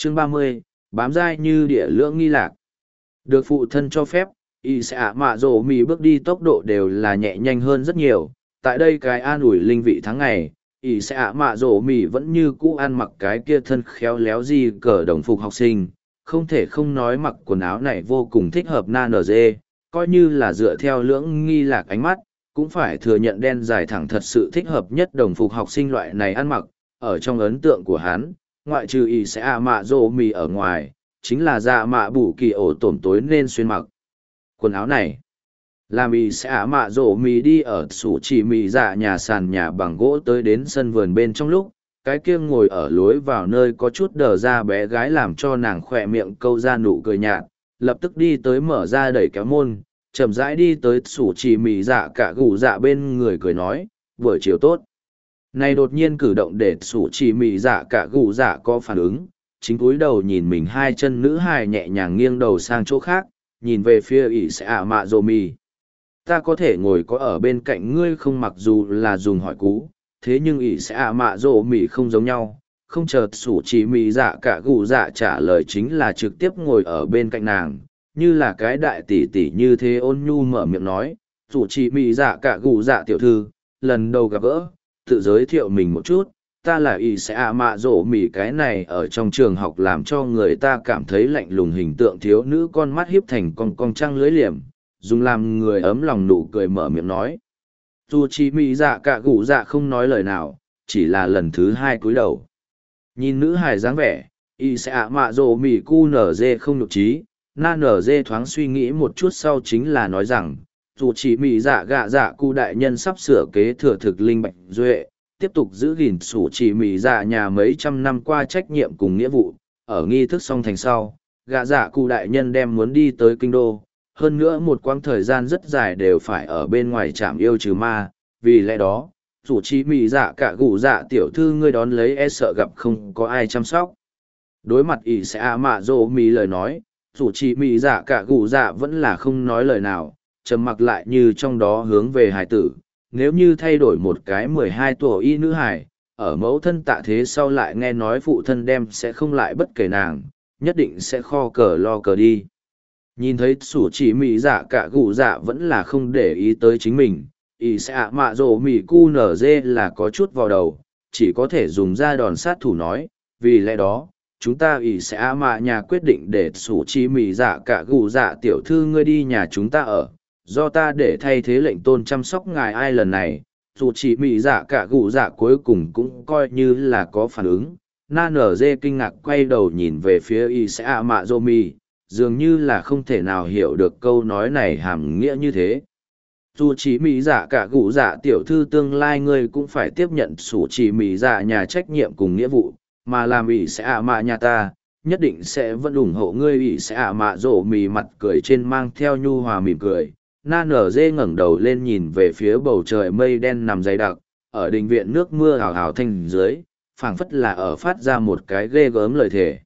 Chương 30, bám dai như địa lưỡng nghi lạc. Được phụ thân cho phép, y sẽ ạ mạ rổ mì bước đi tốc độ đều là nhẹ nhanh hơn rất nhiều. Tại đây cái an ủi linh vị tháng ngày, y sẽ ạ mạ rổ mì vẫn như cũ ăn mặc cái kia thân khéo léo gì cờ đồng phục học sinh. Không thể không nói mặc quần áo này vô cùng thích hợp na nở dê, coi như là dựa theo lưỡng nghi lạc ánh mắt, cũng phải thừa nhận đen dài thẳng thật sự thích hợp nhất đồng phục học sinh loại này ăn mặc. Ở trong ấn tượng của hắn, ngoại trừ y sẽ ạ mạ rổ mì ở ngoài, chính là dạ mạ bù kỳ ổ tổm tối nên xuyên mặc quần áo này. Làm y sẽ ả mạ rổ mì đi ở sủ chỉ mì dạ nhà sàn nhà bằng gỗ tới đến sân vườn bên trong lúc, cái kia ngồi ở lối vào nơi có chút đờ ra bé gái làm cho nàng khỏe miệng câu ra nụ cười nhạt, lập tức đi tới mở ra đẩy kéo môn, chậm rãi đi tới sủ chỉ mì dạ cả gù dạ bên người cười nói, buổi chiều tốt. Này đột nhiên cử động để sủ chỉ mì dạ cả gù dạ có phản ứng, chính cúi đầu nhìn mình hai chân nữ hài nhẹ nhàng nghiêng đầu sang chỗ khác, nhìn về phía ỷ sẽ ả mạ rồ mì. Ta có thể ngồi có ở bên cạnh ngươi không, mặc dù là dùng hỏi cú, thế nhưng ỷ sẽ ả mạ rồ mì không giống nhau, không chợt sủ chỉ mì dạ cả gù dạ trả lời chính là trực tiếp ngồi ở bên cạnh nàng, như là cái đại tỷ tỷ như thế ôn nhu mở miệng nói, sủ chỉ mì dạ cả gù dạ tiểu thư, lần đầu gặp gỡ, tự giới thiệu mình một chút. Ta là ỷ sẽ ạ mạ rổ mỉ, cái này ở trong trường học làm cho người ta cảm thấy lạnh lùng hình tượng thiếu nữ con mắt hiếp thành con cong trăng lưới liềm, dùng làm người ấm lòng nụ cười mở miệng nói. Dù chỉ mỉ dạ cả gù dạ không nói lời nào, chỉ là lần thứ hai cúi đầu. Nhìn nữ hài dáng vẻ, ỷ sẽ ạ mạ rổ mỉ cu nở dê không nhục trí, na nở dê thoáng suy nghĩ một chút sau chính là nói rằng, dù chỉ mỉ dạ gạ dạ cu đại nhân sắp sửa kế thừa thực linh bạch duệ, tiếp tục giữ gìn sủ chỉ mì dạ nhà mấy trăm năm qua trách nhiệm cùng nghĩa vụ. Ở nghi thức xong thành sau, gã dạ cụ đại nhân đem muốn đi tới kinh đô, hơn nữa một quãng thời gian rất dài đều phải ở bên ngoài trạm yêu trừ ma, vì lẽ đó sủ chỉ mì dạ cả gù dạ tiểu thư ngươi đón lấy e sợ gặp không có ai chăm sóc. Đối mặt ỷ sẽ ạ mạ rỗ mì lời nói, sủ chỉ mì dạ cả gù dạ vẫn là không nói lời nào, trầm mặc lại như trong đó hướng về hải tử. Nếu như thay đổi một cái 12 tuổi y nữ hài, ở mẫu thân tạ thế sau lại nghe nói phụ thân đem sẽ không lại bất kể nàng, nhất định sẽ kho cờ lo cờ đi. Nhìn thấy sủ chỉ mì dạ cả gù dạ vẫn là không để ý tới chính mình, ý sẽ ạ mạ rồ mì cu nở dê là có chút vào đầu, chỉ có thể dùng ra đòn sát thủ nói, vì lẽ đó, chúng ta ý sẽ ạ mạ nhà quyết định để sủ chỉ mì dạ cả gù dạ tiểu thư ngươi đi nhà chúng ta ở. Do ta để thay thế lệnh tôn chăm sóc ngài ai lần này, dù chỉ mị dạ cả gù dạ cuối cùng cũng coi như là có phản ứng. Na nở dê kinh ngạc quay đầu nhìn về phía y sẽ ạ mạ dô mì, dường như là không thể nào hiểu được câu nói này hàm nghĩa như thế. Dù chỉ mị dạ cả gù dạ tiểu thư tương lai ngươi cũng phải tiếp nhận sủ chỉ mị dạ nhà trách nhiệm cùng nghĩa vụ, mà làm y sẽ ạ mạ nhà ta, nhất định sẽ vẫn ủng hộ ngươi. Y sẽ ạ mạ dô mì mặt cười trên mang theo nhu hòa mỉm cười. Na nở dê ngẩng đầu lên nhìn về phía bầu trời mây đen nằm dày đặc, ở đình viện nước mưa hào hào thanh dưới, phảng phất là ở phát ra một cái ghê gớm lời thề.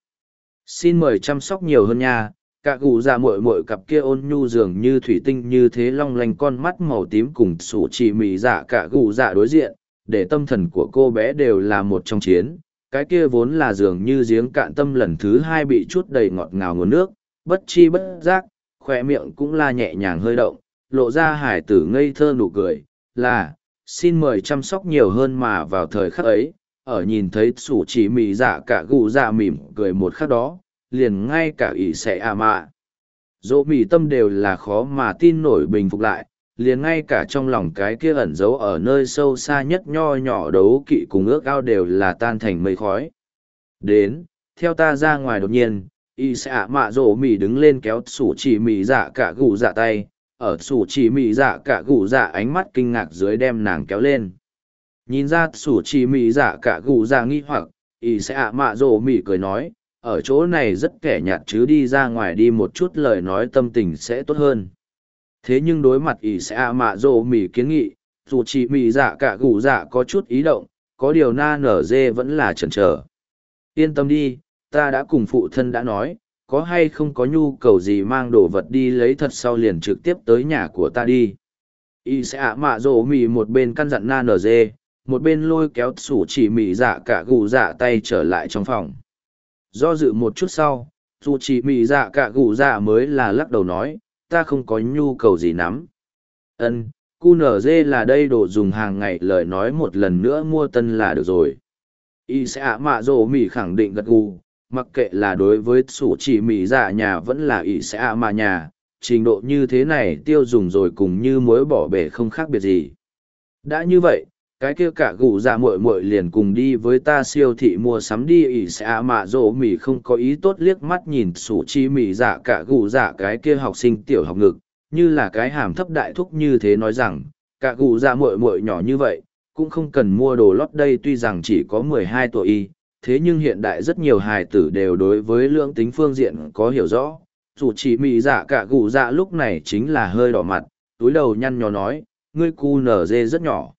Xin mời chăm sóc nhiều hơn nha, cả gù dạ muội muội cặp kia ôn nhu dường như thủy tinh như thế long lanh con mắt màu tím cùng sủ chỉ mì dạ cả gù dạ đối diện, để tâm thần của cô bé đều là một trong chiến. Cái kia vốn là dường như giếng cạn tâm lần thứ hai bị chút đầy ngọt ngào nguồn nước, bất chi bất giác, khỏe miệng cũng là nhẹ nhàng hơi động, lộ ra hải tử ngây thơ nụ cười, là, xin mời chăm sóc nhiều hơn. Mà vào thời khắc ấy, ở nhìn thấy sủ chỉ mì dạ cả gù dạ mỉm cười một khắc đó, liền ngay cả ỷ sẽ à mạ dỗ mì tâm đều là khó mà tin nổi bình phục lại, liền ngay cả trong lòng cái kia ẩn giấu ở nơi sâu xa nhất nho nhỏ đấu kỵ cùng ước ao đều là tan thành mây khói. Đến, theo ta ra ngoài. Đột nhiên y sẽ ạ mạ rổ mì đứng lên kéo sủ chỉ mì dạ cả gù dạ tay, ở sủ chỉ mì dạ cả gù dạ ánh mắt kinh ngạc dưới đem nàng kéo lên. Nhìn ra sủ chỉ mì dạ cả gù dạ nghi hoặc, y sẽ ạ mạ rổ mì cười nói, ở chỗ này rất kẻ nhạt chứ, đi ra ngoài đi một chút lời nói tâm tình sẽ tốt hơn. Thế nhưng đối mặt y sẽ ạ mạ rổ mì kiến nghị, sủ chỉ mì dạ cả gù dạ có chút ý động, có điều na nở dê vẫn là chần chờ. Yên tâm đi, ta đã cùng phụ thân đã nói, có hay không có nhu cầu gì mang đồ vật đi lấy thật sau liền trực tiếp tới nhà của ta đi. Y sẽ ạ mạ rổ mì một bên căn dặn na nở dê, một bên lôi kéo sủ chỉ mì dạ cả gù dạ tay trở lại trong phòng. Do dự một chút sau, dù chỉ mị dạ cả gù dạ mới là lắc đầu nói, ta không có nhu cầu gì lắm. Ân, QNZ là đây đồ dùng hàng ngày, lời nói một lần nữa mua tân là được rồi. Y sẽ ạ mạ rổ mỉ khẳng định gật gù, mặc kệ là đối với sủ chỉ mỉ dạ nhà vẫn là y sẽ ạ mạ nhà, trình độ như thế này tiêu dùng rồi cùng như muối bỏ bể không khác biệt gì. Đã như vậy, cái kia cả gù dạ muội muội liền cùng đi với ta siêu thị mua sắm đi. Ỷ sẽ ạ mạ rổ mỉ không có ý tốt liếc mắt nhìn sủ chi mỉ dạ cả gù dạ cái kia học sinh tiểu học ngực, như là cái hàm thấp đại thúc như thế, nói rằng cả gù dạ muội muội nhỏ như vậy cũng không cần mua đồ lót đây. Tuy rằng chỉ có 12 tuổi, thế nhưng hiện đại rất nhiều hài tử đều đối với lưỡng tính phương diện có hiểu rõ. Dù chỉ mỉ dạ cả gù dạ lúc này chính là hơi đỏ mặt, túi đầu nhăn nhó nói, ngươi cu nở dê rất nhỏ.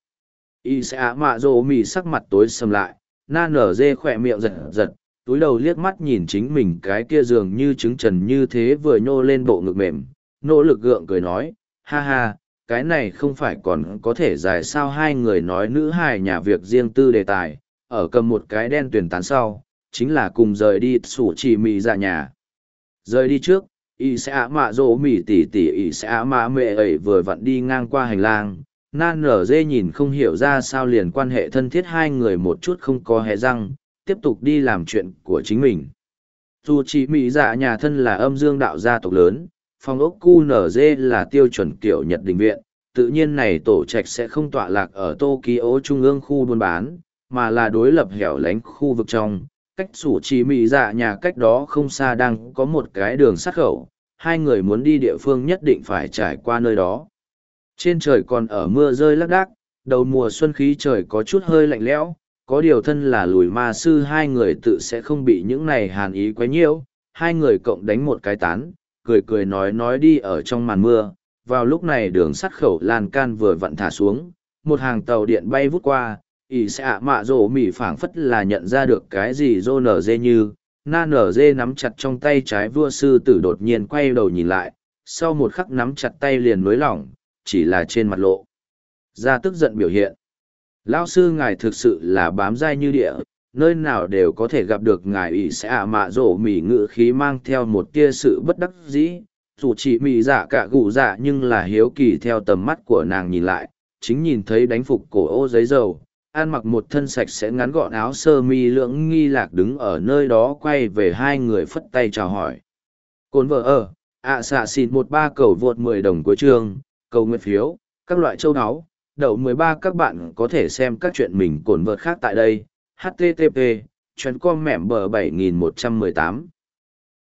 Y sẽ ạ mạ rồ mỉ sắc mặt tối sầm lại, na nở dê khỏe miệng giật giật, túi đầu liếc mắt nhìn chính mình cái kia dường như trứng trần như thế vừa nhô lên bộ ngực mềm, nỗ lực gượng cười nói, ha ha, cái này không phải còn có thể dài sao. Hai người nói nữ hài nhà việc riêng tư đề tài, ở cầm một cái đen tuyển tán sau, chính là cùng rời đi sủ chỉ mì ra nhà. Rời đi trước, y sẽ ạ mạ rỗ mì tỉ tỉ y sẽ ạ mạ mẹ ấy vừa vặn đi ngang qua hành lang. Nan nở dê nhìn không hiểu ra sao liền quan hệ thân thiết hai người một chút không có hé răng, tiếp tục đi làm chuyện của chính mình. Dù chỉ mỹ dạ nhà thân là âm dương đạo gia tộc lớn, phòng ốc QNZ là tiêu chuẩn kiểu Nhật đình viện, tự nhiên này tổ trạch sẽ không tọa lạc ở Tokyo trung ương khu buôn bán, mà là đối lập hẻo lánh khu vực trong. Cách sủ chỉ mỹ dạ nhà cách đó không xa đang có một cái đường sắt khẩu, hai người muốn đi địa phương nhất định phải trải qua nơi đó. Trên trời còn ở mưa rơi lác đác, đầu mùa xuân khí trời có chút hơi lạnh lẽo, có điều thân là lùi ma sư hai người tự sẽ không bị những này hàn ý quấy nhiễu. Hai người cộng đánh một cái tán, cười cười nói đi ở trong màn mưa. Vào lúc này đường sắt khẩu lan can vừa vặn thả xuống, một hàng tàu điện bay vút qua. Ỷ sẽ ạ mạ rổ mỉ phảng phất là nhận ra được cái gì rô nở dê như, na nở dê nắm chặt trong tay trái vua sư tử đột nhiên quay đầu nhìn lại, sau một khắc nắm chặt tay liền nối lỏng, chỉ là trên mặt lộ ra tức giận biểu hiện. Lão sư ngài thực sự là bám dai như địa, nơi nào đều có thể gặp được ngài. Ỷ sẽ ạ mạ rổ mỉ ngự khí mang theo một tia sự bất đắc dĩ, dù chỉ mỉ dạ cả gù dạ nhưng là hiếu kỳ theo tầm mắt của nàng nhìn lại, chính nhìn thấy đánh phục cổ ô giấy dầu, ăn mặc một thân sạch sẽ ngắn gọn áo sơ mi lưỡng nghi lạc đứng ở nơi đó quay về hai người phất tay chào hỏi. Cồn vợ ở, xạ xịn 13 cầu vượt 10 đồng cuối chương, cầu nguyện phiếu, các loại châu áo, đậu 13. Các bạn có thể xem các chuyện mình cồn vợt khác tại đây. http://com mẻm bờ 7118